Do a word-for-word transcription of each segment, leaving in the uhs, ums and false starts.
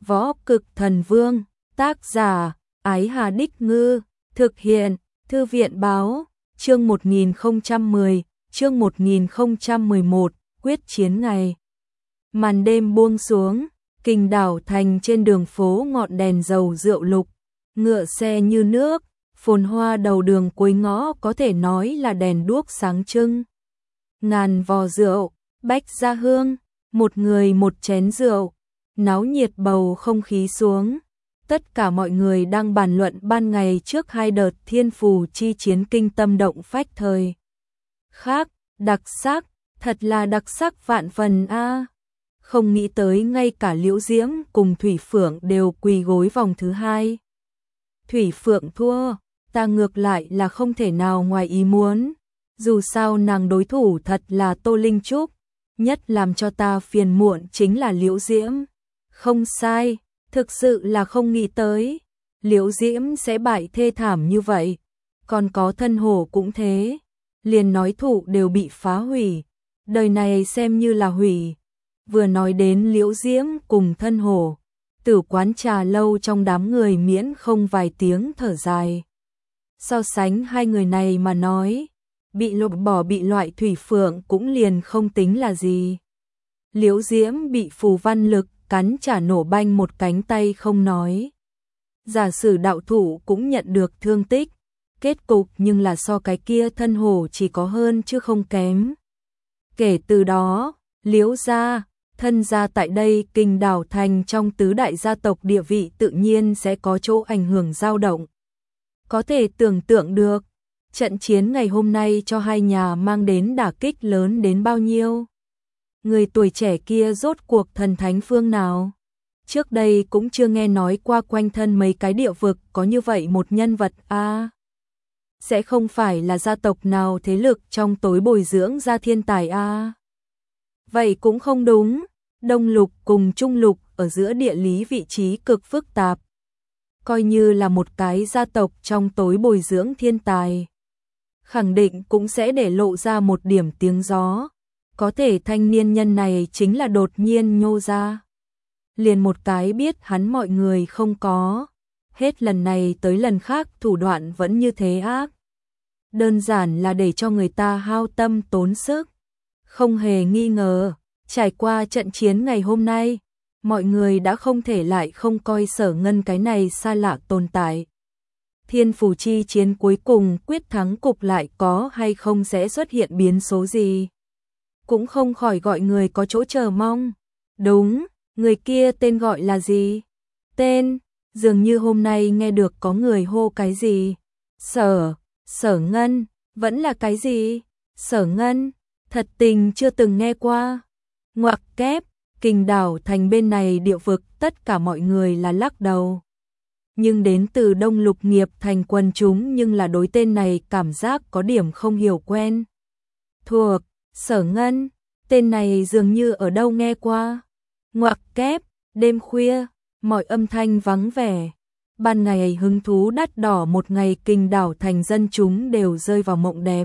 Võ Cực Thần Vương, tác giả, Ái Hà Đích Ngư, thực hiện, Thư viện Báo, chương một nghìn không trăm mười, chương một nghìn không trăm mười một, quyết chiến ngày. Màn đêm buông xuống, Kình Đảo Thành trên đường phố ngọn đèn dầu rượu lục, ngựa xe như nước, phồn hoa đầu đường cuối ngõ có thể nói là đèn đuốc sáng trưng. Ngàn vò rượu, bách gia hương, một người một chén rượu, náo nhiệt bầu không khí xuống. Tất cả mọi người đang bàn luận ban ngày trước hai đợt thiên phù chi chiến kinh tâm động phách thời. Khác, đặc sắc, thật là đặc sắc vạn phần a. À. Không nghĩ tới ngay cả Liễu Diễm cùng Thủy Phượng đều quỳ gối vòng thứ hai. Thủy Phượng thua, ta ngược lại là không thể nào ngoài ý muốn. Dù sao nàng đối thủ thật là Tô Linh Trúc, nhất làm cho ta phiền muộn chính là Liễu Diễm. Không sai, thực sự là không nghĩ tới, Liễu Diễm sẽ bại thê thảm như vậy. Còn có Thân Hổ cũng thế, liền nói thủ đều bị phá hủy, đời này xem như là hủy. Vừa nói đến Liễu Diễm cùng Thân Hổ, Tử Quán trà lâu trong đám người miễn không vài tiếng thở dài. So sánh hai người này mà nói, bị lột bỏ bị loại Thủy Phượng cũng liền không tính là gì. Liễu Diễm bị phù văn lực cắn trả nổ banh một cánh tay không nói. Giả sử đạo thủ cũng nhận được thương tích, kết cục nhưng là so cái kia Thân Hổ chỉ có hơn chứ không kém. Kể từ đó, Liễu gia, Thân gia tại đây Kình Đảo Thành trong tứ đại gia tộc địa vị tự nhiên sẽ có chỗ ảnh hưởng dao động. Có thể tưởng tượng được, trận chiến ngày hôm nay cho hai nhà mang đến đả kích lớn đến bao nhiêu. Người tuổi trẻ kia rốt cuộc thần thánh phương nào? Trước đây cũng chưa nghe nói qua quanh thân mấy cái địa vực có như vậy một nhân vật a. À, sẽ không phải là gia tộc nào thế lực trong tối bồi dưỡng ra thiên tài a. À, vậy cũng không đúng, Đông Lục cùng Trung Lục ở giữa địa lý vị trí cực phức tạp. Coi như là một cái gia tộc trong tối bồi dưỡng thiên tài, khẳng định cũng sẽ để lộ ra một điểm tiếng gió. Có thể thanh niên nhân này chính là đột nhiên nhô ra. Liền một cái biết hắn mọi người không có. Hết lần này tới lần khác thủ đoạn vẫn như thế ác. Đơn giản là để cho người ta hao tâm tốn sức. Không hề nghi ngờ, trải qua trận chiến ngày hôm nay, mọi người đã không thể lại không coi Sở Ngân cái này xa lạ tồn tại. Thiên phù chi chiến cuối cùng quyết thắng cục lại có hay không sẽ xuất hiện biến số gì. Cũng không khỏi gọi người có chỗ chờ mong. Đúng, người kia tên gọi là gì? Tên, dường như hôm nay nghe được có người hô cái gì? Sở, Sở Ngân, vẫn là cái gì? Sở Ngân, thật tình chưa từng nghe qua. Ngoặc kép, Kình Đảo Thành bên này địa vực tất cả mọi người là lắc đầu. Nhưng đến từ Đông Lục Nghiệp Thành quần chúng nhưng là đối tên này cảm giác có điểm không hiểu quen. Thuộc Sở Ngân, tên này dường như ở đâu nghe qua. Ngoặc kép, đêm khuya, mọi âm thanh vắng vẻ. Ban ngày hứng thú đắt đỏ một ngày Kình Đảo Thành dân chúng đều rơi vào mộng đẹp.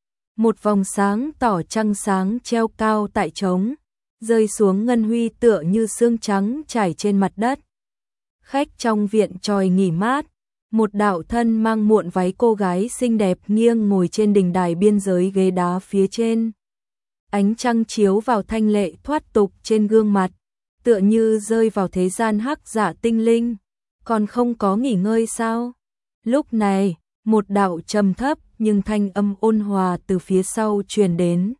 Một vòng sáng tỏ trăng sáng treo cao tại trống, rơi xuống ngân huy tựa như sương trắng trải trên mặt đất. Khách trong viện tròi nghỉ mát, một đạo thân mang muộn váy cô gái xinh đẹp nghiêng ngồi trên đỉnh đài biên giới ghế đá phía trên. Ánh trăng chiếu vào thanh lệ thoát tục trên gương mặt, tựa như rơi vào thế gian hắc dạ tinh linh, còn không có nghỉ ngơi sao? Lúc này, một đạo trầm thấp nhưng thanh âm ôn hòa từ phía sau truyền đến.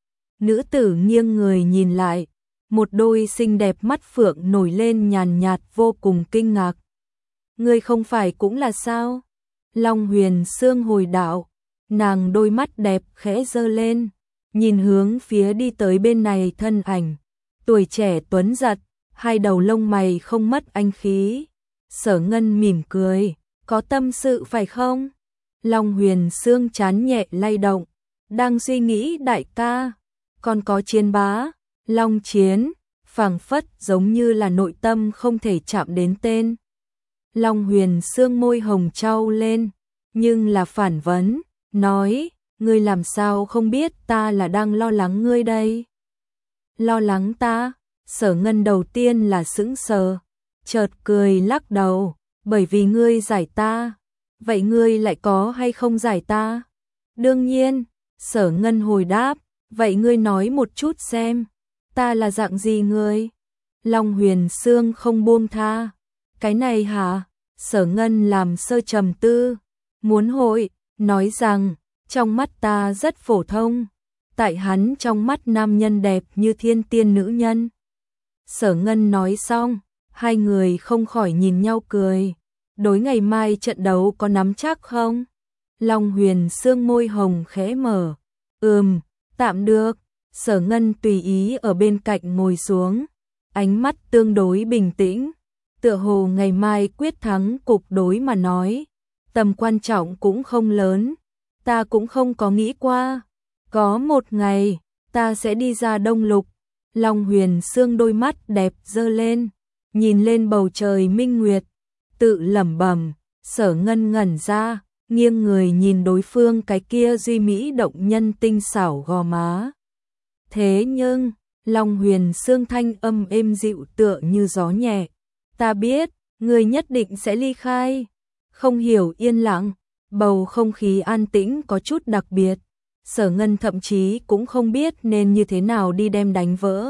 Nữ tử nghiêng người nhìn lại, một đôi xinh đẹp mắt phượng nổi lên nhàn nhạt vô cùng kinh ngạc. Ngươi không phải cũng là sao? Long Huyền Sương hồi đạo, nàng đôi mắt đẹp khẽ giơ lên, nhìn hướng phía đi tới bên này thân ảnh, tuổi trẻ tuấn giật, hai đầu lông mày không mất anh khí. Sở Ngân mỉm cười, có tâm sự phải không? Long Huyền Sương chán nhẹ lay động, đang suy nghĩ đại ca, còn có Chiến bá, Long Chiến, phảng phất giống như là nội tâm không thể chạm đến tên. Long Huyền Sương môi hồng trao lên, nhưng là phản vấn, nói, ngươi làm sao không biết ta là đang lo lắng ngươi đây? Lo lắng ta? Sở Ngân đầu tiên là sững sờ, chợt cười lắc đầu, bởi vì ngươi giải ta. Vậy ngươi lại có hay không giải ta? Đương nhiên, Sở Ngân hồi đáp, vậy ngươi nói một chút xem, ta là dạng gì ngươi? Long Huyền Sương không buông tha. Cái này hả? Sở Ngân làm sơ trầm tư, muốn hội, nói rằng, trong mắt ta rất phổ thông, tại hắn trong mắt nam nhân đẹp như thiên tiên nữ nhân. Sở Ngân nói xong, hai người không khỏi nhìn nhau cười. Đối ngày mai trận đấu có nắm chắc không? Long Huyền Sương môi hồng khẽ mở. Ừm, tạm được. Sở Ngân tùy ý ở bên cạnh ngồi xuống, ánh mắt tương đối bình tĩnh, tựa hồ ngày mai quyết thắng cục đối mà nói, tầm quan trọng cũng không lớn, ta cũng không có nghĩ qua, có một ngày, ta sẽ đi ra Đông Lục. Long Huyền Sương đôi mắt đẹp dơ lên, nhìn lên bầu trời minh nguyệt, tự lẩm bẩm. Sở Ngân ngẩn ra, nghiêng người nhìn đối phương cái kia duy mỹ động nhân tinh xảo gò má. Thế nhưng, Long Huyền Sương thanh âm êm dịu tựa như gió nhẹ. Ta biết, người nhất định sẽ ly khai. Không hiểu yên lặng, bầu không khí an tĩnh có chút đặc biệt. Sở Ngân thậm chí cũng không biết nên như thế nào đi đem đánh vỡ.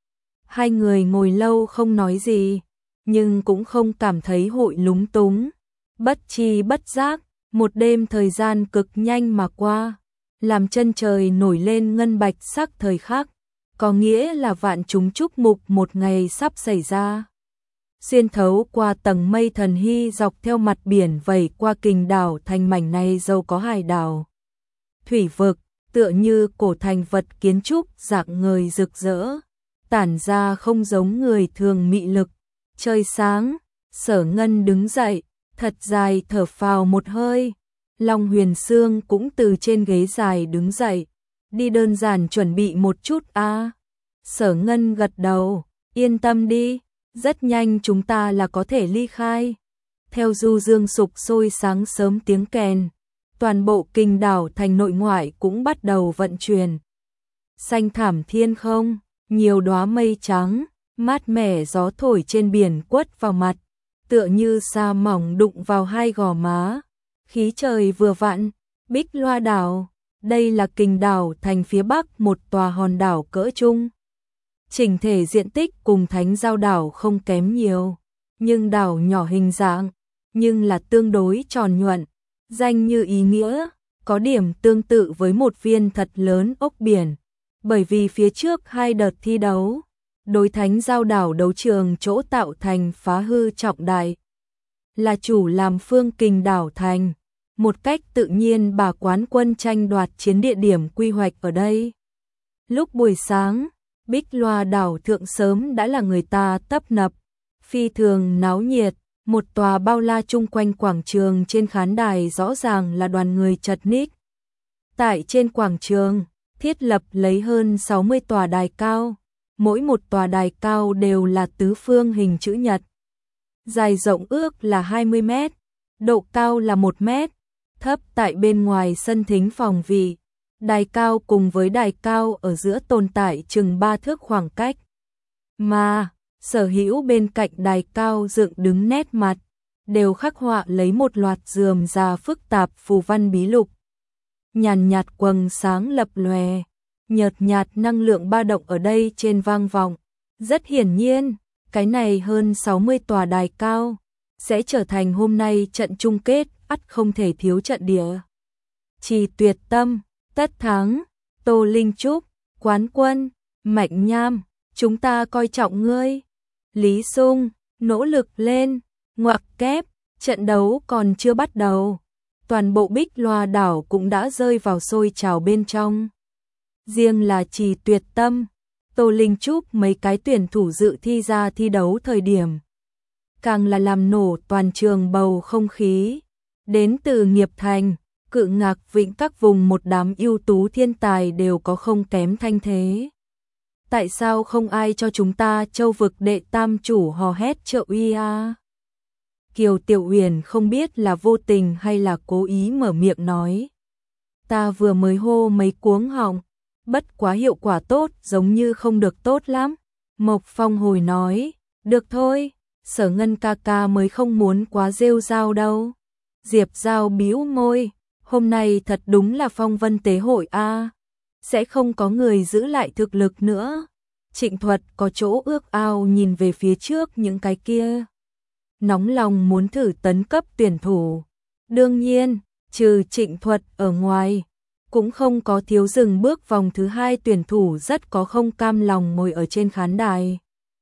Hai người ngồi lâu không nói gì, nhưng cũng không cảm thấy hội lúng túng. Bất chi bất giác, một đêm thời gian cực nhanh mà qua, làm chân trời nổi lên ngân bạch sắc thời khắc, có nghĩa là vạn chúng chúc mục một ngày sắp xảy ra. Xuyên thấu qua tầng mây thần hy dọc theo mặt biển vẩy qua Kình đảo thành mảnh này giàu có hải đảo. Thủy vực, tựa như cổ thành vật kiến trúc dạng ngời rực rỡ, tản ra không giống người thường mị lực. Trời sáng, Sở Ngân đứng dậy, thật dài thở phào một hơi. Long Huyền Sương cũng từ trên ghế dài đứng dậy, đi đơn giản chuẩn bị một chút a. À. Sở Ngân gật đầu, yên tâm đi, rất nhanh chúng ta là có thể ly khai. Theo du dương sục sôi sáng sớm tiếng kèn, toàn bộ Kình đảo thành nội ngoại cũng bắt đầu vận chuyển. Xanh thảm thiên không, nhiều đóa mây trắng, mát mẻ gió thổi trên biển quất vào mặt, tựa như sa mỏng đụng vào hai gò má. Khí trời vừa vặn, Bích Loa đảo, đây là Kình đảo thành phía bắc một tòa hòn đảo cỡ trung. Chỉnh thể diện tích cùng Thánh Giao đảo không kém nhiều, nhưng đảo nhỏ hình dạng, nhưng là tương đối tròn nhuận, danh như ý nghĩa, có điểm tương tự với một viên thật lớn ốc biển, bởi vì phía trước hai đợt thi đấu, đối Thánh Giao đảo đấu trường chỗ tạo thành phá hư trọng đại. Là chủ làm phương Kình đảo thành, một cách tự nhiên bà quán quân tranh đoạt chiến địa điểm quy hoạch ở đây. Lúc buổi sáng, Bích Loa đảo thượng sớm đã là người ta tấp nập, phi thường náo nhiệt, một tòa bao la chung quanh quảng trường trên khán đài rõ ràng là đoàn người chật ních. Tại trên quảng trường, thiết lập lấy hơn sáu mươi tòa đài cao, mỗi một tòa đài cao đều là tứ phương hình chữ nhật. Dài rộng ước là hai mươi mét, độ cao là một mét, thấp tại bên ngoài sân thính phòng vị. Đài cao cùng với đài cao ở giữa tồn tại chừng ba thước khoảng cách. Mà, sở hữu bên cạnh đài cao dựng đứng nét mặt, đều khắc họa lấy một loạt rườm rà phức tạp phù văn bí lục. Nhàn nhạt quầng sáng lập lòe, nhợt nhạt năng lượng ba động ở đây trên vang vọng. Rất hiển nhiên, cái này hơn sáu mươi tòa đài cao, sẽ trở thành hôm nay trận chung kết, ắt không thể thiếu trận địa. Trì Tuyệt Tâm, Tất Thắng, Tô Linh Trúc, Quán Quân, Mạnh Nham, chúng ta coi trọng ngươi. Lý Sung, nỗ lực lên, ngoặc kép, trận đấu còn chưa bắt đầu. Toàn bộ Bích Loa đảo cũng đã rơi vào sôi trào bên trong. Riêng là Trì Tuyệt Tâm, Tô Linh Trúc mấy cái tuyển thủ dự thi ra thi đấu thời điểm, càng là làm nổ toàn trường bầu không khí. Đến từ Nghiệp Thành, Cự Ngạc Vĩnh các vùng một đám ưu tú thiên tài đều có không kém thanh thế. Tại sao không ai cho chúng ta châu vực đệ tam chủ hò hét trợ uy a? Kiều Tiểu Uyển không biết là vô tình hay là cố ý mở miệng nói. Ta vừa mới hô mấy cuống họng, bất quá hiệu quả tốt giống như không được tốt lắm. Mộc Phong hồi nói, được thôi, Sở Ngân ca ca mới không muốn quá rêu rao đâu. Diệp Giao bĩu môi, hôm nay thật đúng là phong vân tế hội a, sẽ không có người giữ lại thực lực nữa. Trịnh Thuật có chỗ ước ao nhìn về phía trước những cái kia, nóng lòng muốn thử tấn cấp tuyển thủ. Đương nhiên, trừ Trịnh Thuật ở ngoài, cũng không có thiếu dừng bước vòng thứ hai tuyển thủ rất có không cam lòng ngồi ở trên khán đài.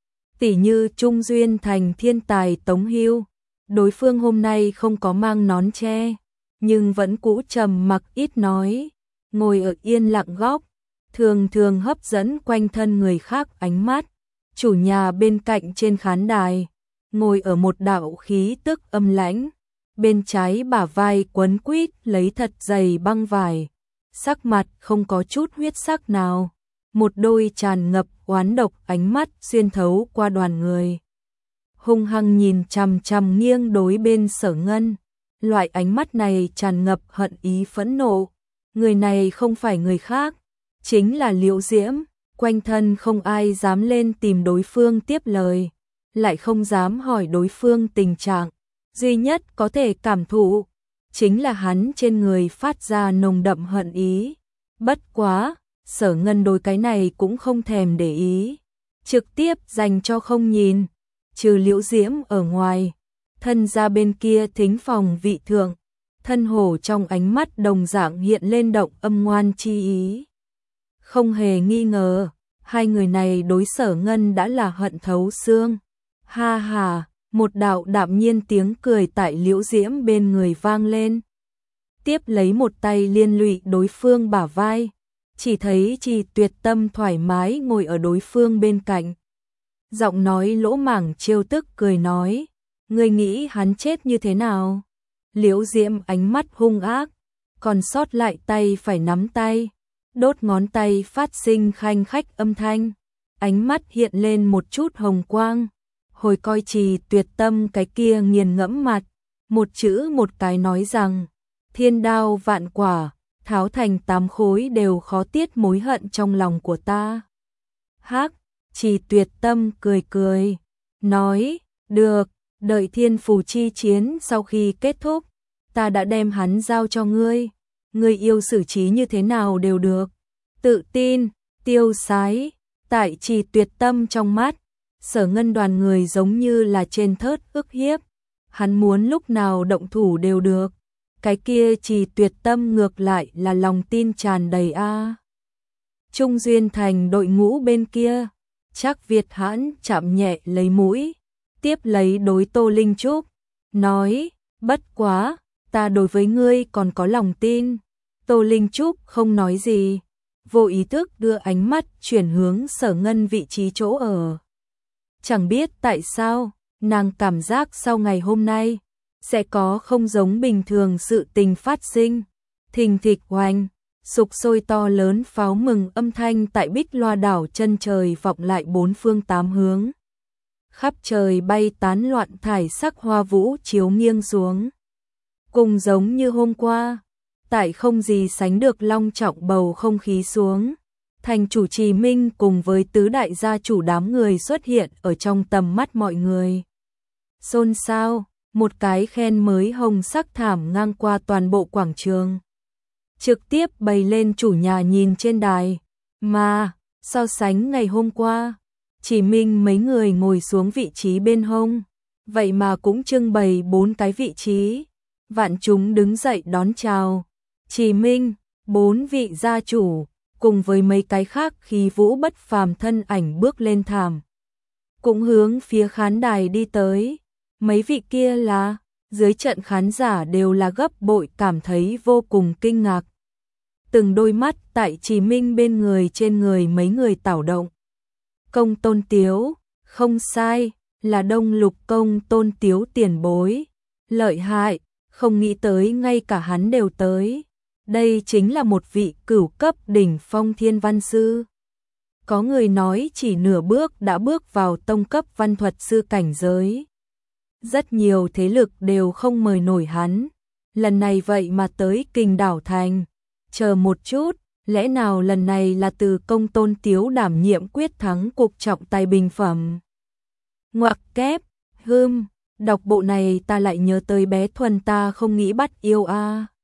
Tỷ như Trung Duyên Thành thiên tài Tống Hưu, đối phương hôm nay không có mang nón che, nhưng vẫn cũ trầm mặc ít nói, ngồi ở yên lặng góc, thường thường hấp dẫn quanh thân người khác ánh mắt. Chủ nhà bên cạnh trên khán đài, ngồi ở một đạo khí tức âm lãnh, bên trái bả vai quấn quýt lấy thật dày băng vải, sắc mặt không có chút huyết sắc nào, một đôi tràn ngập oán độc ánh mắt xuyên thấu qua đoàn người, hung hăng nhìn chằm chằm nghiêng đối bên Sở Ngân. Loại ánh mắt này tràn ngập hận ý phẫn nộ. Người này không phải người khác, chính là Liễu Diễm. Quanh thân không ai dám lên tìm đối phương tiếp lời, lại không dám hỏi đối phương tình trạng. Duy nhất có thể cảm thụ chính là hắn trên người phát ra nồng đậm hận ý. Bất quá, Sở Ngân đối cái này cũng không thèm để ý, trực tiếp dành cho không nhìn. Trừ Liễu Diễm ở ngoài, thân ra bên kia thính phòng vị thượng, thân hổ trong ánh mắt đồng dạng hiện lên động âm ngoan chi ý. Không hề nghi ngờ, hai người này đối Sở Ngân đã là hận thấu xương. Ha ha, một đạo đạm nhiên tiếng cười tại Liễu Diễm bên người vang lên. Tiếp lấy một tay liên lụy đối phương bả vai, chỉ thấy Trì Tuyệt Tâm thoải mái ngồi ở đối phương bên cạnh. Giọng nói lỗ mảng trêu tức cười nói, ngươi nghĩ hắn chết như thế nào? Liễu Diễm ánh mắt hung ác, còn sót lại tay phải nắm tay, đốt ngón tay phát sinh khanh khách âm thanh, ánh mắt hiện lên một chút hồng quang, hồi coi Trì Tuyệt Tâm cái kia nghiền ngẫm mặt, một chữ một cái nói rằng, thiên đao vạn quả, tháo thành tám khối đều khó tiết mối hận trong lòng của ta. Hắc, Trì Tuyệt Tâm cười cười, nói, được, đợi thiên phù chi chiến sau khi kết thúc, ta đã đem hắn giao cho ngươi, ngươi yêu xử trí như thế nào đều được. Tự tin, tiêu sái, tại Trì Tuyệt Tâm trong mắt, Sở Ngân đoàn người giống như là trên thớt ức hiếp, hắn muốn lúc nào động thủ đều được. Cái kia Trì Tuyệt Tâm ngược lại là lòng tin tràn đầy a. Trung Duyên Thành đội ngũ bên kia, Trác Việt Hãn chạm nhẹ lấy mũi, tiếp lấy đối Tô Linh Trúc, nói, bất quá, ta đối với ngươi còn có lòng tin. Tô Linh Trúc không nói gì, vô ý thức đưa ánh mắt chuyển hướng Sở Ngân vị trí chỗ ở. Chẳng biết tại sao, nàng cảm giác sau ngày hôm nay, sẽ có không giống bình thường sự tình phát sinh. Thình thịch oanh, sục sôi to lớn pháo mừng âm thanh tại Bích Loa đảo chân trời vọng lại bốn phương tám hướng. Khắp trời bay tán loạn thải sắc hoa vũ chiếu nghiêng xuống. Cùng giống như hôm qua, tại không gì sánh được long trọng bầu không khí xuống, thành chủ Trì Minh cùng với tứ đại gia chủ đám người xuất hiện ở trong tầm mắt mọi người. Xôn xao, một cái khen mới hồng sắc thảm ngang qua toàn bộ quảng trường, trực tiếp bày lên chủ nhà nhìn trên đài, mà so sánh ngày hôm qua, Trì Minh mấy người ngồi xuống vị trí bên hông, vậy mà cũng trưng bày bốn cái vị trí. Vạn chúng đứng dậy đón chào Trì Minh, bốn vị gia chủ, cùng với mấy cái khác khí vũ bất phàm thân ảnh bước lên thảm, cũng hướng phía khán đài đi tới. Mấy vị kia là, dưới trận khán giả đều là gấp bội cảm thấy vô cùng kinh ngạc. Từng đôi mắt tại Trì Minh bên người trên người mấy người tảo động. Công Tôn Tiếu, không sai, là Đông Lục Công Tôn Tiếu tiền bối. Lợi hại, không nghĩ tới ngay cả hắn đều tới. Đây chính là một vị cửu cấp đỉnh phong thiên văn sư. Có người nói chỉ nửa bước đã bước vào tông cấp văn thuật sư cảnh giới. Rất nhiều thế lực đều không mời nổi hắn. Lần này vậy mà tới Kình Đảo Thành. Chờ một chút, lẽ nào lần này là từ Công Tôn Tiếu đảm nhiệm quyết thắng cục trọng tài bình phẩm? Ngoặc kép, Hừm, đọc bộ này ta lại nhớ tới bé Thuần ta không nghĩ bắt yêu a.